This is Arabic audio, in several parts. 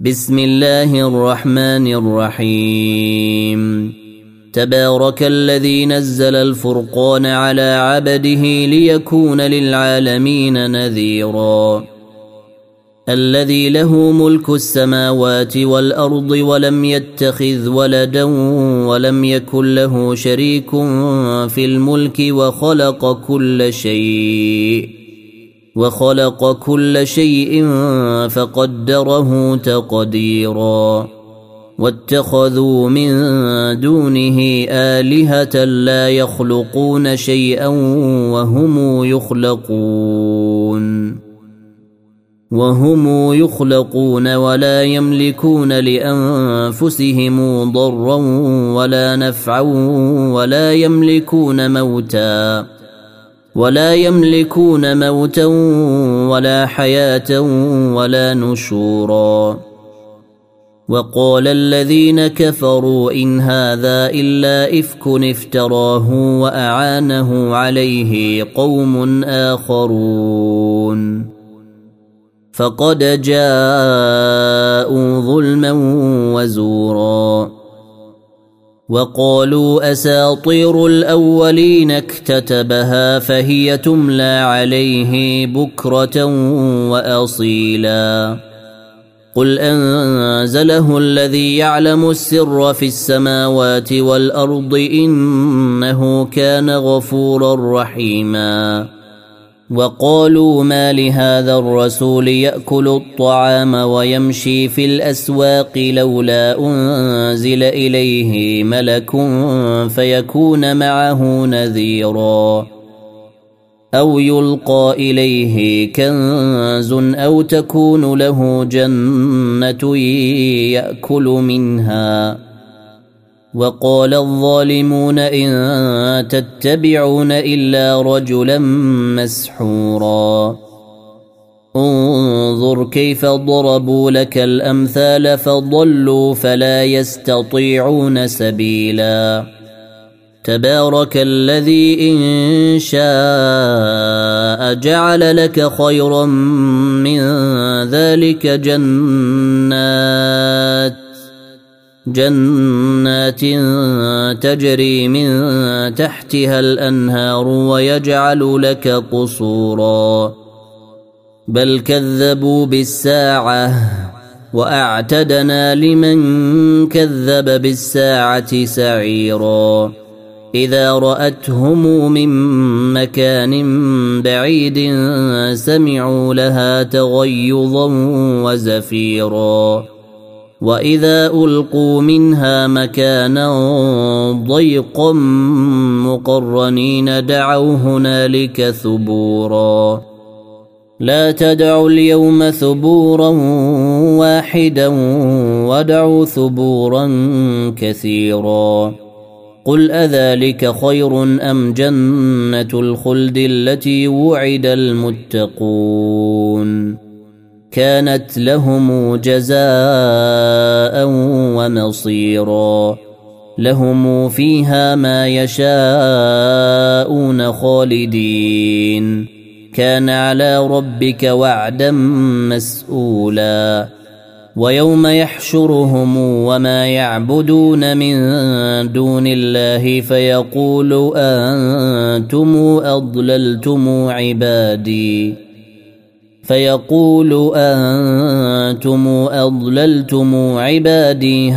بسم الله الرحمن الرحيم. تبارك الذي نزل الفرقان على عبده ليكون للعالمين نذيرا. الذي له ملك السماوات والأرض ولم يتخذ ولدا ولم يكن له شريك في الملك وخلق كل شيء فقدره تقديرا. واتخذوا من دونه آلهة لا يخلقون شيئا وهم يخلقون ولا يملكون لأنفسهم ضرا ولا نفعا ولا يملكون موتا ولا حياة ولا نشورا. وقال الذين كفروا إن هذا إلا إفك افتراه وأعانه عليه قوم آخرون فقد جاءوا ظلما وزورا. وقالوا أساطير الأولين اكتتبها فهي تملى عليه بكرة وأصيلا. قل أنزله الذي يعلم السر في السماوات والأرض إنه كان غفورا رحيما. وقالوا ما لهذا الرسول يأكل الطعام ويمشي في الأسواق لولا أنزل إليه ملك فيكون معه نذيرا أو يلقى إليه كنز أو تكون له جنة يأكل منها. وقال الظالمون إن تتبعون إلا رجلا مسحورا. انظر كيف ضربوا لك الأمثال فضلوا فلا يستطيعون سبيلا. تبارك الذي إن شاء جعل لك خيرا من ذلك جنات تجري من تحتها الأنهار ويجعل لك قصورا. بل كذبوا بالساعة وأعتدنا لمن كذب بالساعة سعيرا. إذا رأتهم من مكان بعيد سمعوا لها تغيظا وزفيرا. وإذا ألقوا منها مكانا ضيقا مقرنين دعوا هنالك ثبورا. لا تدعوا اليوم ثبورا واحدا ودعوا ثبورا كثيرا. قل أذلك خير أم جنة الخلد التي وعد المتقون كانت لهم جزاء ومصيرا. لهم فيها ما يشاءون خالدين كان على ربك وعدا مسؤولا. ويوم يحشرهم وما يعبدون من دون الله فيقول أنتم أضللتم عبادي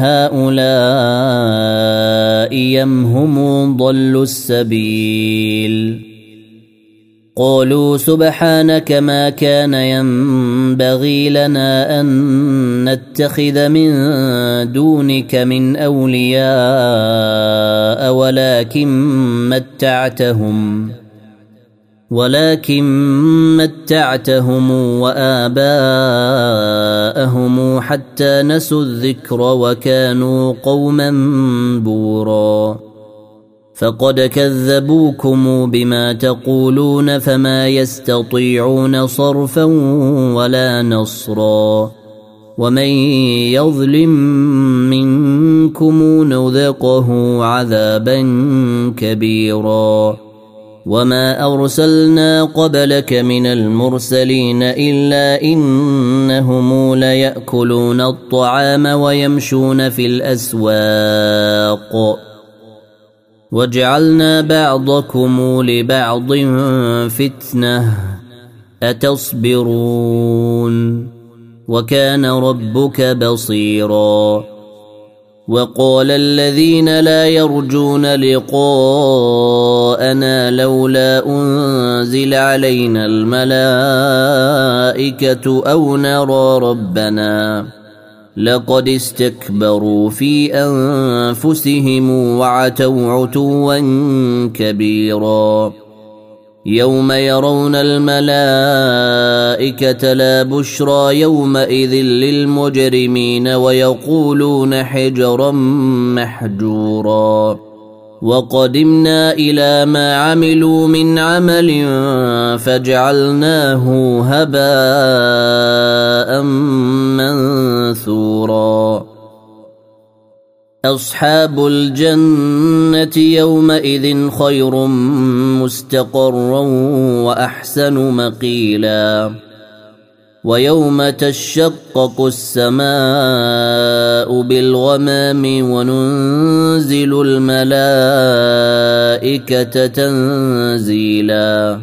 هؤلاء أم هم ضلوا السبيل. قالوا سبحانك ما كان ينبغي لنا أن نتخذ من دونك من أولياء ولكن متعتهم وآباءهم حتى نسوا الذكر وكانوا قوما بورا. فقد كذبوكم بما تقولون فما يستطيعون صرفا ولا نصرا. ومن يظلم منكم نذقه عذابا كبيرا. وما أرسلنا قبلك من المرسلين إلا إنهم ليأكلون الطعام ويمشون في الأسواق وجعلنا بعضكم لبعض فتنة أتصبرون وكان ربك بصيرا وقال الذين لا يرجون لقاءنا لولا أنزل علينا الملائكة أو نرى ربنا لقد استكبروا في أنفسهم وعتوا عتوا كبيرا يوم يرون الملائكة لا بشرى يومئذ للمجرمين ويقولون حجرا محجورا وقدمنا إلى ما عملوا من عمل فجعلناه هباء منثورا أصحاب الجنة يومئذ خير مستقرا وأحسن مقيلا ويوم تشقق السماء بالغمام وننزل الملائكة تنزيلا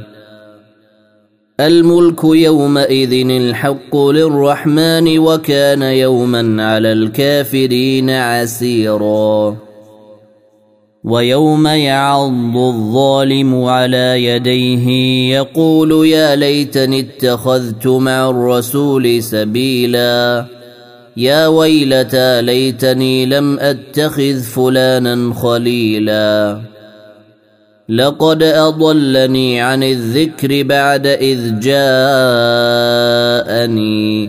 الملك يومئذ الحق للرحمن وكان يوما على الكافرين عسيرا ويوم يعض الظالم على يديه يقول يا ليتني اتخذت مع الرسول سبيلا يا ويلتى ليتني لم أتخذ فلانا خليلا لقد أضلني عن الذكر بعد إذ جاءني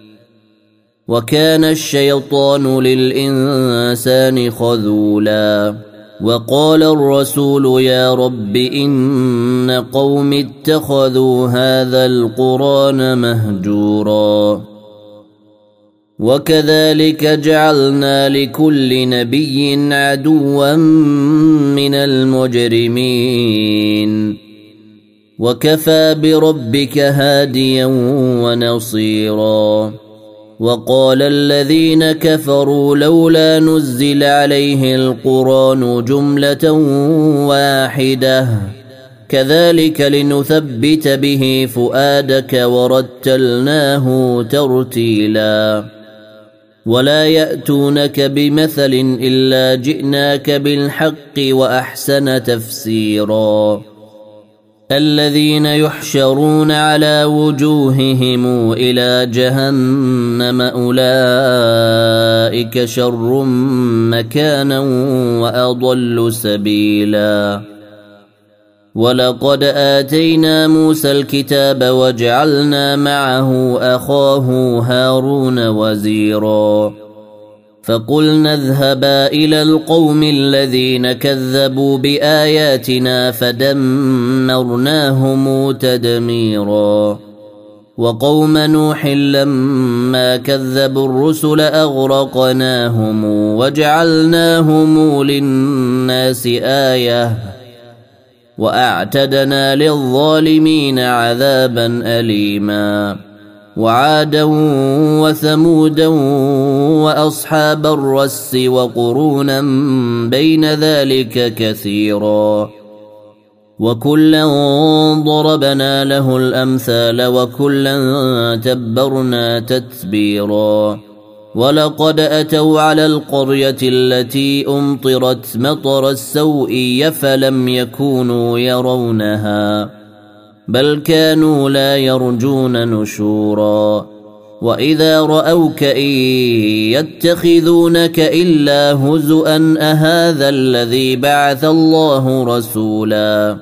وكان الشيطان للإنسان خذولا وقال الرسول يا رب إن قوم اتخذوا هذا القرآن مهجورا وكذلك جعلنا لكل نبي عدوا من المجرمين وكفى بربك هاديا ونصيرا وقال الذين كفروا لولا نزل عليه القرآن جملة واحدة كذلك لنثبت به فؤادك ورتلناه ترتيلا ولا يأتونك بمثل إلا جئناك بالحق وأحسن تفسيرا الذين يحشرون على وجوههم إلى جهنم أولئك شر مكانا وأضل سبيلا ولقد آتينا موسى الكتاب وجعلنا معه أخاه هارون وزيرا فقلنا اذهبا إلى القوم الذين كذبوا بآياتنا فدمرناهم تدميرا وقوم نوح لما كذبوا الرسل أغرقناهم وجعلناهم للناس آية وأعتدنا للظالمين عذابا أليما وعادا وثمودا وأصحاب الرس وقرونا بين ذلك كثيرا وكلا ضربنا له الأمثال وكلا تبرنا تتبيرا ولقد أتوا على القرية التي أمطرت مطر السوء فلم يكونوا يرونها بل كانوا لا يرجون نشورا وإذا رأوك إن يتخذونك إلا هزؤا أهذا الذي بعث الله رسولا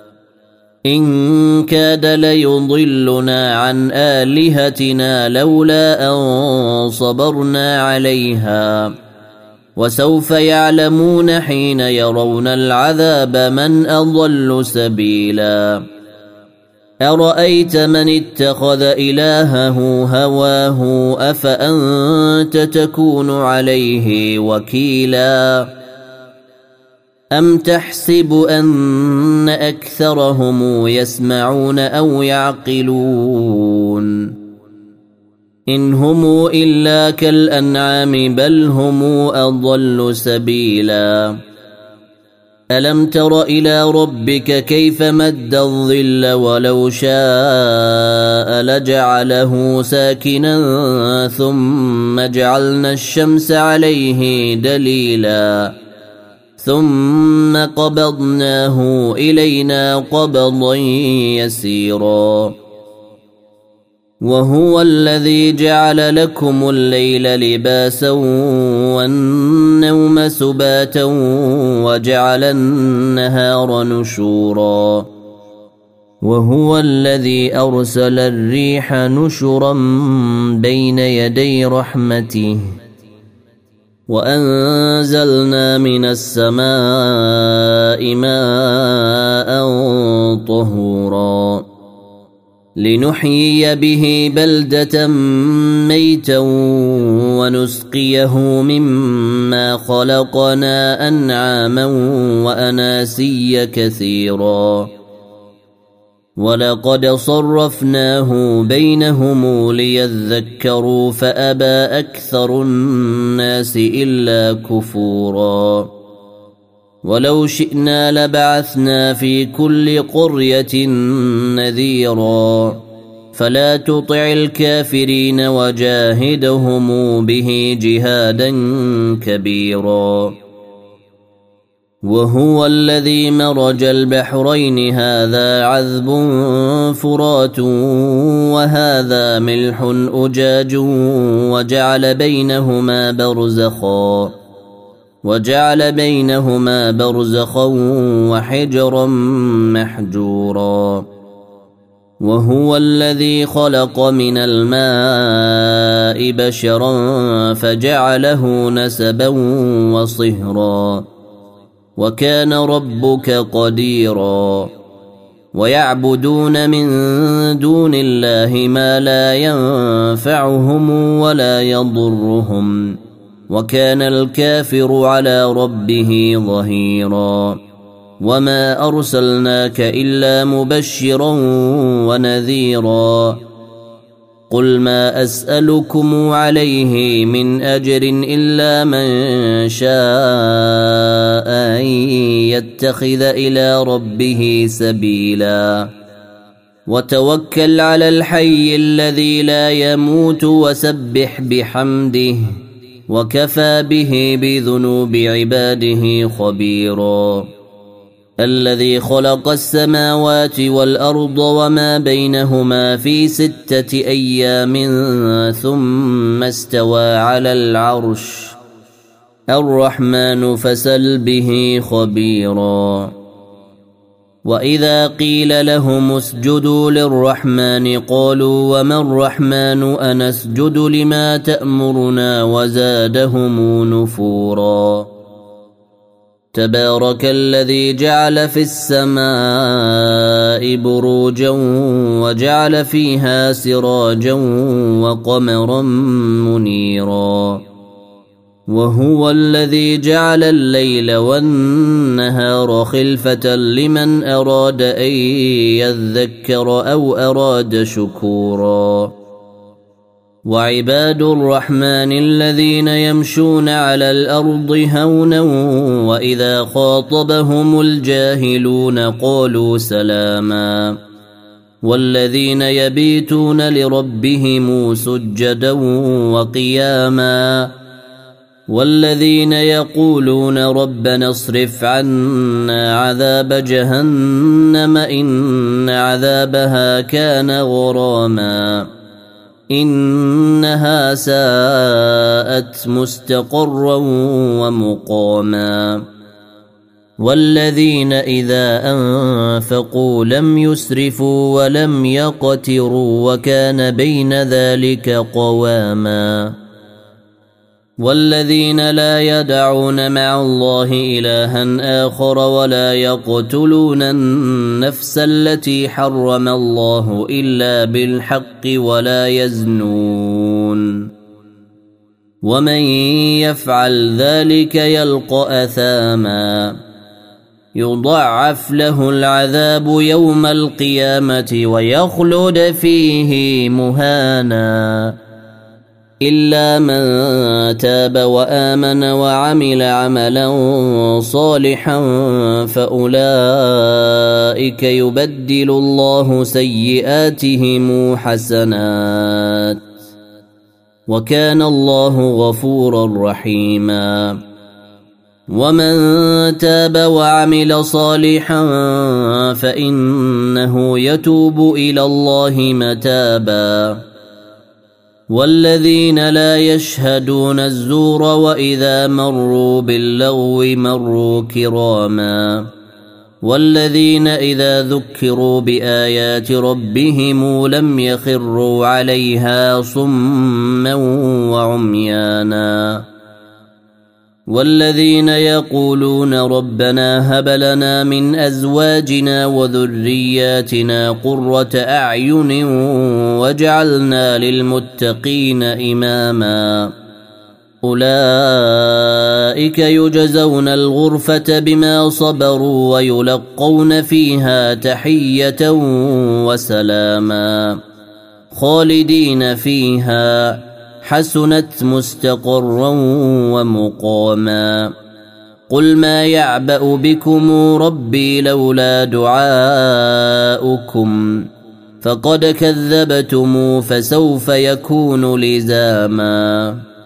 إن كاد ليضلنا عن آلهتنا لولا أن صبرنا عليها وسوف يعلمون حين يرون العذاب من أضل سبيلا أرأيت من اتخذ إلهه هواه أفأنت تكون عليه وكيلا أم تحسب أن أكثرهم يسمعون أو يعقلون إن هم إلا كالأنعام بل هم أضل سبيلا ألم تر إلى ربك كيف مد الظل ولو شاء لجعله ساكنا ثم جعلنا الشمس عليه دليلا ثم قبضناه إلينا قبضا يسيرا وهو الذي جعل لكم الليل لباسا والنوم سباتا وجعل النهار نشورا وهو الذي أرسل الريح نشرا بين يدي رحمته وأنزلنا من السماء ماء طهورا لنحيي به بلدة ميتا ونسقيه مما خلقنا أنعاما وأناسيا كثيرا ولقد صرفناه بينهم ليذكروا فأبى أكثر الناس إلا كفورا ولو شئنا لبعثنا في كل قرية نذيرا فلا تطع الكافرين وجاهدهم به جهادا كبيرا وهو الذي مرج البحرين هذا عذب فرات وهذا ملح أجاج وجعل بينهما برزخا وحجرا محجورا وهو الذي خلق من الماء بشرا فجعله نسبا وصهرا وكان ربك قديرا ويعبدون من دون الله ما لا ينفعهم ولا يضرهم وكان الكافر على ربه ظهيرا وما أرسلناك إلا مبشرا ونذيرا قل ما أسألكم عليه من أجر إلا من شاء أن يتخذ إلى ربه سبيلا وتوكل على الحي الذي لا يموت وسبح بحمده وكفى به بذنوب عباده خبيرا الذي خلق السماوات والأرض وما بينهما في 6 أيام ثم استوى على العرش الرحمن فسل به خبيرا وإذا قيل لهم اسجدوا للرحمن قالوا وما الرحمن أنسجد لما تأمرنا وزادهم نفورا تبارك الذي جعل في السماء بروجا وجعل فيها سراجا وقمرا منيرا وهو الذي جعل الليل والنهار خلفة لمن أراد أن يذكر أو أراد شكورا وعباد الرحمن الذين يمشون على الأرض هونا وإذا خاطبهم الجاهلون قالوا سلاما والذين يبيتون لربهم سجدا وقياما والذين يقولون ربنا اصرف عنا عذاب جهنم إن عذابها كان غراما إنها ساءت مستقرا ومقاما والذين إذا أنفقوا لم يسرفوا ولم يقتروا وكان بين ذلك قواما والذين لا يدعون مع الله إلها آخر ولا يقتلون النفس التي حرم الله إلا بالحق ولا يزنون ومن يفعل ذلك يلقى أثاما يضاعف له العذاب يوم القيامة ويخلد فيه مهانا إلا من تاب وآمن وعمل عملا صالحا فأولئك يبدل الله سيئاتهم حسنات وكان الله غفورا رحيما ومن تاب وعمل صالحا فإنه يتوب إلى الله متابا والذين لا يشهدون الزور وإذا مروا باللغو مروا كراما والذين إذا ذكروا بآيات ربهم لم يخروا عليها صما وعميانا والذين يقولون ربنا هب لنا من أزواجنا وذرياتنا قرة أعين واجعلنا للمتقين إماما أولئك يجزون الغرفة بما صبروا ويلقون فيها تحية وسلاما خالدين فيها حسنت مستقرا ومقاما قل ما يعبأ بكم ربي لولا دعاؤكم فقد كذبتم فسوف يكون لزاما